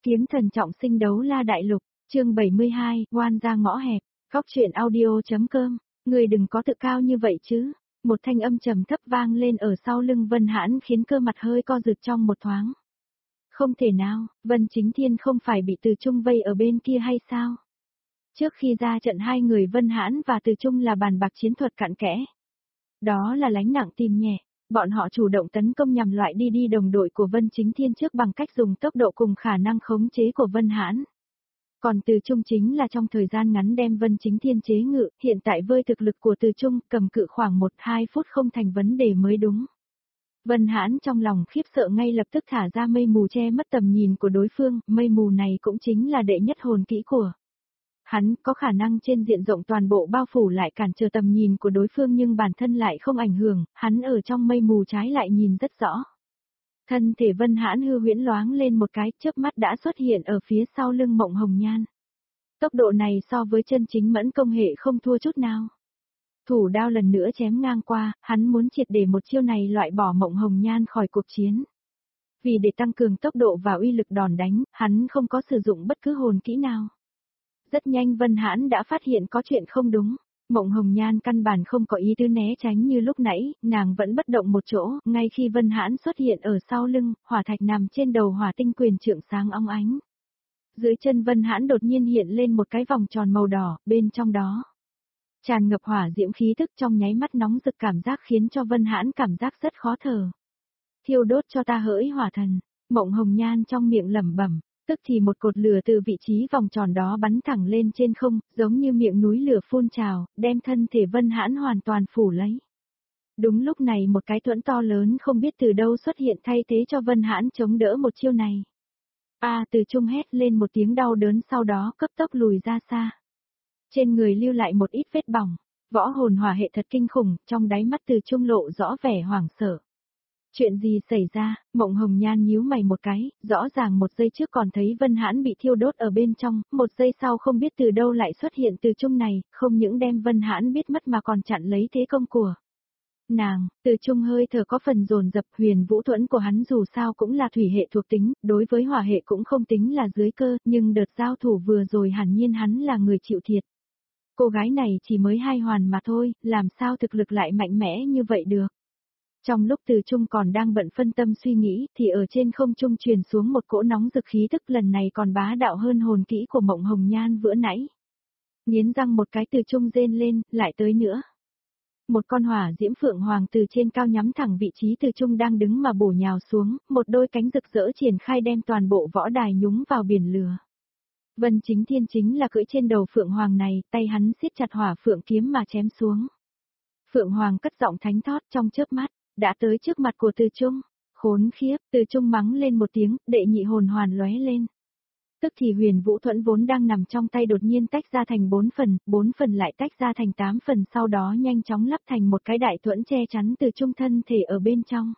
Kiếm thần trọng sinh đấu la đại lục, chương 72, oan ra ngõ hẹp, góc truyện audio.com, người đừng có tự cao như vậy chứ. Một thanh âm trầm thấp vang lên ở sau lưng Vân Hãn khiến cơ mặt hơi co rụt trong một thoáng. Không thể nào, Vân Chính Thiên không phải bị Từ Trung vây ở bên kia hay sao? Trước khi ra trận hai người Vân Hãn và Từ Trung là bàn bạc chiến thuật cặn kẽ. Đó là lánh nặng tìm nhẹ. Bọn họ chủ động tấn công nhằm loại đi đồng đội của Vân Chính Thiên trước bằng cách dùng tốc độ cùng khả năng khống chế của Vân Hãn. Còn Từ Trung chính là trong thời gian ngắn đem Vân Chính Thiên chế ngự, hiện tại với thực lực của Từ Trung cầm cự khoảng 1-2 phút không thành vấn đề mới đúng. Vân Hãn trong lòng khiếp sợ ngay lập tức thả ra mây mù che mất tầm nhìn của đối phương, mây mù này cũng chính là đệ nhất hồn kỹ của hắn, có khả năng trên diện rộng toàn bộ bao phủ lại cản trở tầm nhìn của đối phương nhưng bản thân lại không ảnh hưởng, hắn ở trong mây mù trái lại nhìn rất rõ. Thân thể Vân Hãn hư huyễn loáng lên một cái, chớp mắt đã xuất hiện ở phía sau lưng Mộng Hồng Nhan. Tốc độ này so với chân chính mẫn công hệ không thua chút nào. Thủ đao lần nữa chém ngang qua, hắn muốn triệt để một chiêu này loại bỏ Mộng Hồng Nhan khỏi cuộc chiến. Vì để tăng cường tốc độ và uy lực đòn đánh, hắn không có sử dụng bất cứ hồn kỹ nào. Rất nhanh Vân Hãn đã phát hiện có chuyện không đúng. Mộng Hồng Nhan căn bản không có ý tứ né tránh như lúc nãy, nàng vẫn bất động một chỗ, ngay khi Vân Hãn xuất hiện ở sau lưng, hỏa thạch nằm trên đầu hỏa tinh quyền trượng sáng óng ánh. Dưới chân Vân Hãn đột nhiên hiện lên một cái vòng tròn màu đỏ, bên trong đó tràn ngập hỏa diễm khí tức trong nháy mắt nóng rực cảm giác khiến cho Vân Hãn cảm giác rất khó thở. Thiêu đốt cho ta hỡi hỏa thần, Mộng Hồng Nhan trong miệng lẩm bẩm. Tức thì một cột lửa từ vị trí vòng tròn đó bắn thẳng lên trên không, giống như miệng núi lửa phun trào, đem thân thể Vân Hãn hoàn toàn phủ lấy. Đúng lúc này một cái thuẫn to lớn không biết từ đâu xuất hiện thay thế cho Vân Hãn chống đỡ một chiêu này. Từ Trung hét lên một tiếng đau đớn sau đó cấp tốc lùi ra xa. Trên người lưu lại một ít vết bỏng, võ hồn hỏa hệ thật kinh khủng, trong đáy mắt Từ Trung lộ rõ vẻ hoảng sợ. Chuyện gì xảy ra, Mộng Hồng Nhan nhíu mày một cái, rõ ràng một giây trước còn thấy Vân Hãn bị thiêu đốt ở bên trong, một giây sau không biết từ đâu lại xuất hiện Từ Trung này, không những đem Vân Hãn biết mất mà còn chặn lấy thế công của nàng. Từ Trung hơi thở có phần dồn dập, huyền vũ thuẫn của hắn dù sao cũng là thủy hệ thuộc tính, đối với hỏa hệ cũng không tính là dưới cơ, nhưng đợt giao thủ vừa rồi hẳn nhiên hắn là người chịu thiệt. Cô gái này chỉ mới 2 hoàn mà thôi, làm sao thực lực lại mạnh mẽ như vậy được. Trong lúc Từ Trung còn đang bận phân tâm suy nghĩ, thì ở trên không trung truyền xuống một cỗ nóng rực khí tức lần này còn bá đạo hơn hồn kỹ của Mộng Hồng Nhan vừa nãy. Nghiến răng một cái Từ Trung rên lên, lại tới nữa. Một con hỏa diễm phượng hoàng từ trên cao nhắm thẳng vị trí Từ Trung đang đứng mà bổ nhào xuống, một đôi cánh rực rỡ triển khai đem toàn bộ võ đài nhúng vào biển lửa. Vân Chính Thiên chính là cưỡi trên đầu phượng hoàng này, tay hắn siết chặt hỏa phượng kiếm mà chém xuống. Phượng hoàng cất giọng thánh thót trong chớp mắt. Đã tới trước mặt của Từ Trung, khốn khiếp, Từ Trung mắng lên một tiếng, đệ nhị hồn hoàn lóe lên. Tức thì huyền vũ thuẫn vốn đang nằm trong tay đột nhiên tách ra thành 4 phần lại tách ra thành 8 phần sau đó nhanh chóng lắp thành một cái đại thuẫn che chắn Từ Trung thân thể ở bên trong.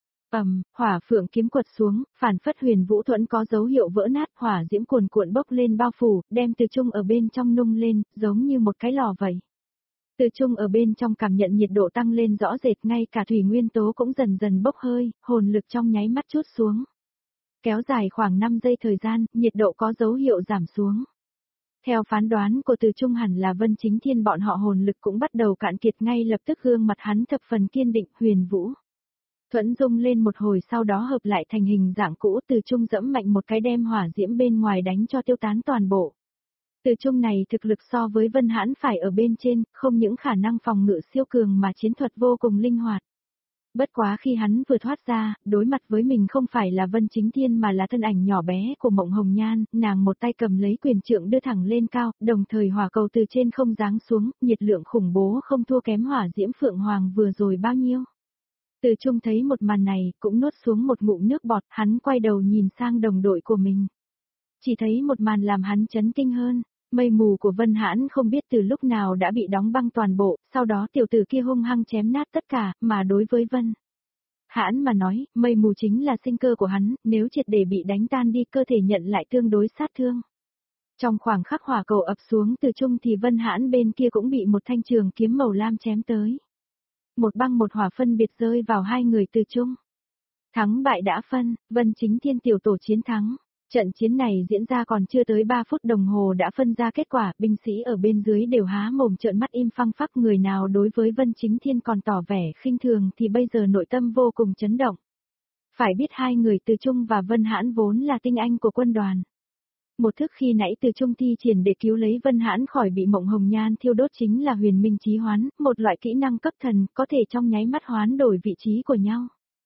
Hỏa phượng kiếm quật xuống, phản phất huyền vũ thuẫn có dấu hiệu vỡ nát, hỏa diễm cuồn cuộn bốc lên bao phủ, đem Từ Trung ở bên trong nung lên, giống như một cái lò vậy. Từ Trung ở bên trong cảm nhận nhiệt độ tăng lên rõ rệt, ngay cả thủy nguyên tố cũng dần dần bốc hơi, hồn lực trong nháy mắt trút xuống. Kéo dài khoảng 5 giây thời gian, nhiệt độ có dấu hiệu giảm xuống. Theo phán đoán của Từ Trung hẳn là Vân Chính Thiên bọn họ hồn lực cũng bắt đầu cạn kiệt, ngay lập tức gương mặt hắn thập phần kiên định. Huyền vũ thuẫn rung lên một hồi sau đó hợp lại thành hình dạng cũ, Từ Trung dẫm mạnh một cái đem hỏa diễm bên ngoài đánh cho tiêu tán toàn bộ. Từ Trung này thực lực so với Vân Hãn phải ở bên trên, không những khả năng phòng ngự siêu cường mà chiến thuật vô cùng linh hoạt. Bất quá khi hắn vừa thoát ra, đối mặt với mình không phải là Vân Chính Thiên mà là thân ảnh nhỏ bé của Mộng Hồng Nhan, nàng một tay cầm lấy quyền trượng đưa thẳng lên cao, đồng thời hỏa cầu từ trên không giáng xuống, nhiệt lượng khủng bố không thua kém hỏa diễm phượng hoàng vừa rồi bao nhiêu. Từ Trung thấy một màn này, cũng nuốt xuống một ngụm nước bọt, hắn quay đầu nhìn sang đồng đội của mình. Chỉ thấy một màn làm hắn chấn kinh hơn, mây mù của Vân Hãn không biết từ lúc nào đã bị đóng băng toàn bộ, sau đó tiểu tử kia hung hăng chém nát tất cả, mà đối với Vân Hãn mà nói, mây mù chính là sinh cơ của hắn, nếu triệt để bị đánh tan đi cơ thể nhận lại tương đối sát thương. Trong khoảng khắc hỏa cầu ập xuống Từ Trung thì Vân Hãn bên kia cũng bị một thanh trường kiếm màu lam chém tới. Một băng một hỏa phân biệt rơi vào hai người Từ Trung. Thắng bại đã phân, Vân Chính Thiên tiểu tổ chiến thắng. Trận chiến này diễn ra còn chưa tới 3 phút đồng hồ đã phân ra kết quả, binh sĩ ở bên dưới đều há mồm trợn mắt im phăng phắc, người nào đối với Vân Chính Thiên còn tỏ vẻ khinh thường thì bây giờ nội tâm vô cùng chấn động. Phải biết hai người Từ Trung và Vân Hãn vốn là tinh anh của quân đoàn. Một thức khi nãy Từ Trung thi triển để cứu lấy Vân Hãn khỏi bị Mộng Hồng Nhan thiêu đốt chính là huyền minh chí hoán, một loại kỹ năng cấp thần có thể trong nháy mắt hoán đổi vị trí của nhau.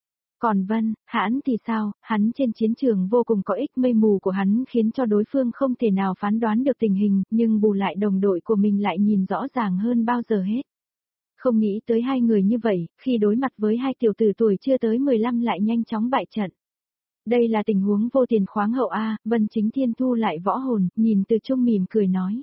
Còn Vân Hãn thì sao, hắn trên chiến trường vô cùng có ích, mây mù của hắn khiến cho đối phương không thể nào phán đoán được tình hình, nhưng bù lại đồng đội của mình lại nhìn rõ ràng hơn bao giờ hết. Không nghĩ tới hai người như vậy, khi đối mặt với hai tiểu tử tuổi chưa tới 15 lại nhanh chóng bại trận. Đây là tình huống vô tiền khoáng hậu a. Vân Chính Thiên thu lại võ hồn, nhìn Từ Trung mỉm cười nói.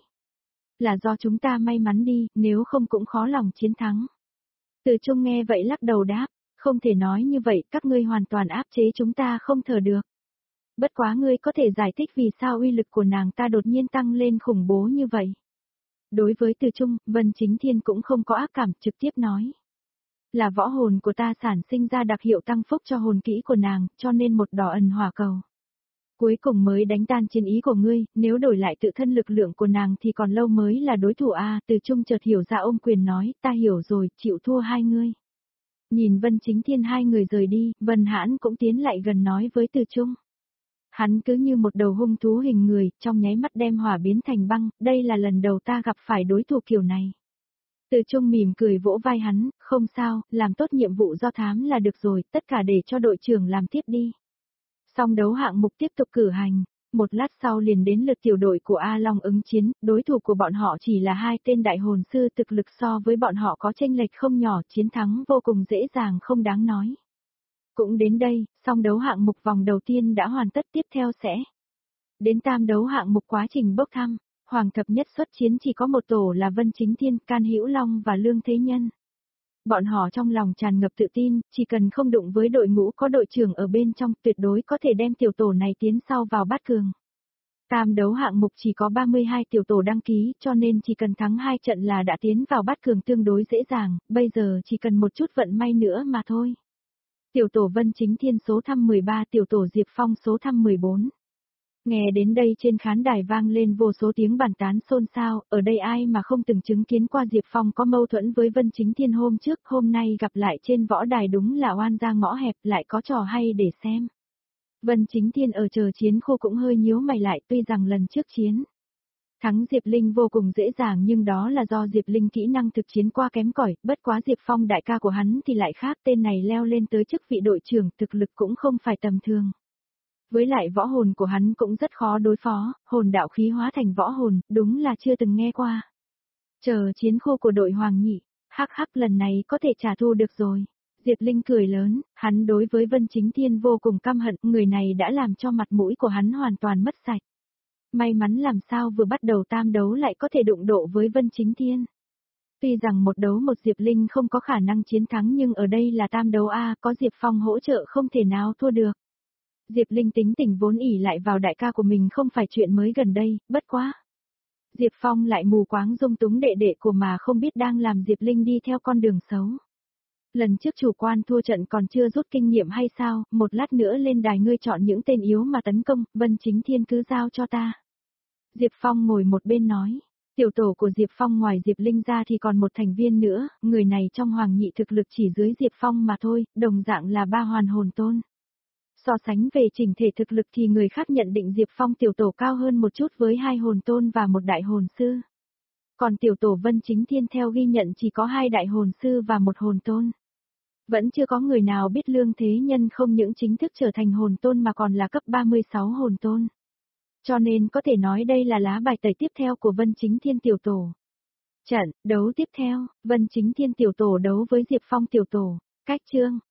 Là do chúng ta may mắn đi, nếu không cũng khó lòng chiến thắng. Từ Trung nghe vậy lắc đầu đáp, không thể nói như vậy, các ngươi hoàn toàn áp chế chúng ta không thở được. Bất quá ngươi có thể giải thích vì sao uy lực của nàng ta đột nhiên tăng lên khủng bố như vậy. Đối với Từ Trung, Vân Chính Thiên cũng không có ác cảm, trực tiếp nói. Là võ hồn của ta sản sinh ra đặc hiệu tăng phúc cho hồn kỹ của nàng, cho nên một đỏ ẩn hỏa cầu. Cuối cùng mới đánh tan chiến ý của ngươi, nếu đổi lại tự thân lực lượng của nàng thì còn lâu mới là đối thủ a. Từ Trung chợt hiểu ra, ôm quyền nói, ta hiểu rồi, chịu thua hai ngươi. Nhìn Vân Chính Thiên hai người rời đi, Vân Hãn cũng tiến lại gần nói với Từ Trung. Hắn cứ như một đầu hung thú hình người, trong nháy mắt đem hỏa biến thành băng, đây là lần đầu ta gặp phải đối thủ kiểu này. Từ Trung mỉm cười vỗ vai hắn, không sao, làm tốt nhiệm vụ do thám là được rồi, tất cả để cho đội trưởng làm tiếp đi. Song đấu hạng mục tiếp tục cử hành, một lát sau liền đến lượt tiểu đội của A Long ứng chiến, đối thủ của bọn họ chỉ là hai tên đại hồn sư, thực lực so với bọn họ có chênh lệch không nhỏ, chiến thắng vô cùng dễ dàng không đáng nói. Cũng đến đây, song đấu hạng mục vòng đầu tiên đã hoàn tất, tiếp theo sẽ đến tam đấu hạng mục quá trình bốc thăm. Hoàng thập nhất xuất chiến chỉ có một tổ là Vân Chính Thiên, Can Hữu Long và Lương Thế Nhân. Bọn họ trong lòng tràn ngập tự tin, chỉ cần không đụng với đội ngũ có đội trưởng ở bên trong, tuyệt đối có thể đem tiểu tổ này tiến sau vào bát cường. Tam đấu hạng mục chỉ có 32 tiểu tổ đăng ký, cho nên chỉ cần thắng 2 trận là đã tiến vào bát cường tương đối dễ dàng, bây giờ chỉ cần một chút vận may nữa mà thôi. Tiểu tổ Vân Chính Thiên số thăm 13, tiểu tổ Diệp Phong số thăm 14. Nghe đến đây trên khán đài vang lên vô số tiếng bàn tán xôn xao, ở đây ai mà không từng chứng kiến qua Diệp Phong có mâu thuẫn với Vân Chính Thiên hôm trước, hôm nay gặp lại trên võ đài đúng là oan ra ngõ hẹp, lại có trò hay để xem. Vân Chính Thiên ở chờ chiến khu cũng hơi nhíu mày lại, tuy rằng lần trước chiến thắng Diệp Linh vô cùng dễ dàng nhưng đó là do Diệp Linh kỹ năng thực chiến qua kém cỏi, bất quá Diệp Phong đại ca của hắn thì lại khác, tên này leo lên tới chức vị đội trưởng, thực lực cũng không phải tầm thường. Với lại võ hồn của hắn cũng rất khó đối phó, hồn đạo khí hóa thành võ hồn, đúng là chưa từng nghe qua. Chờ chiến khu của đội Hoàng Nhị, hắc hắc, lần này có thể trả thù được rồi. Diệp Linh cười lớn, hắn đối với Vân Chính Thiên vô cùng căm hận, người này đã làm cho mặt mũi của hắn hoàn toàn mất sạch. May mắn làm sao vừa bắt đầu tam đấu lại có thể đụng độ với Vân Chính Thiên. Tuy rằng một đấu một Diệp Linh không có khả năng chiến thắng nhưng ở đây là tam đấu A, có Diệp Phong hỗ trợ không thể nào thua được. Diệp Linh tính tình vốn ỉ lại vào đại ca của mình không phải chuyện mới gần đây, bất quá. Diệp Phong lại mù quáng dung túng đệ đệ của mà không biết đang làm Diệp Linh đi theo con đường xấu. Lần trước chủ quan thua trận còn chưa rút kinh nghiệm hay sao, một lát nữa lên đài ngươi chọn những tên yếu mà tấn công, Vân Chính Thiên cứ giao cho ta. Diệp Phong ngồi một bên nói, tiểu tổ của Diệp Phong ngoài Diệp Linh ra thì còn một thành viên nữa, người này trong Hoàng Nhị thực lực chỉ dưới Diệp Phong mà thôi, đồng dạng là 3 hoàn hồn tôn. So sánh về chỉnh thể thực lực thì người khác nhận định Diệp Phong tiểu tổ cao hơn một chút với 2 hồn tôn và 1 đại hồn sư. Còn tiểu tổ Vân Chính Thiên theo ghi nhận chỉ có 2 đại hồn sư và 1 hồn tôn. Vẫn chưa có người nào biết Lương Thế Nhân không những chính thức trở thành hồn tôn mà còn là cấp 36 hồn tôn. Cho nên có thể nói đây là lá bài tẩy tiếp theo của Vân Chính Thiên tiểu tổ. Trận đấu tiếp theo, Vân Chính Thiên tiểu tổ đấu với Diệp Phong tiểu tổ. Cách chương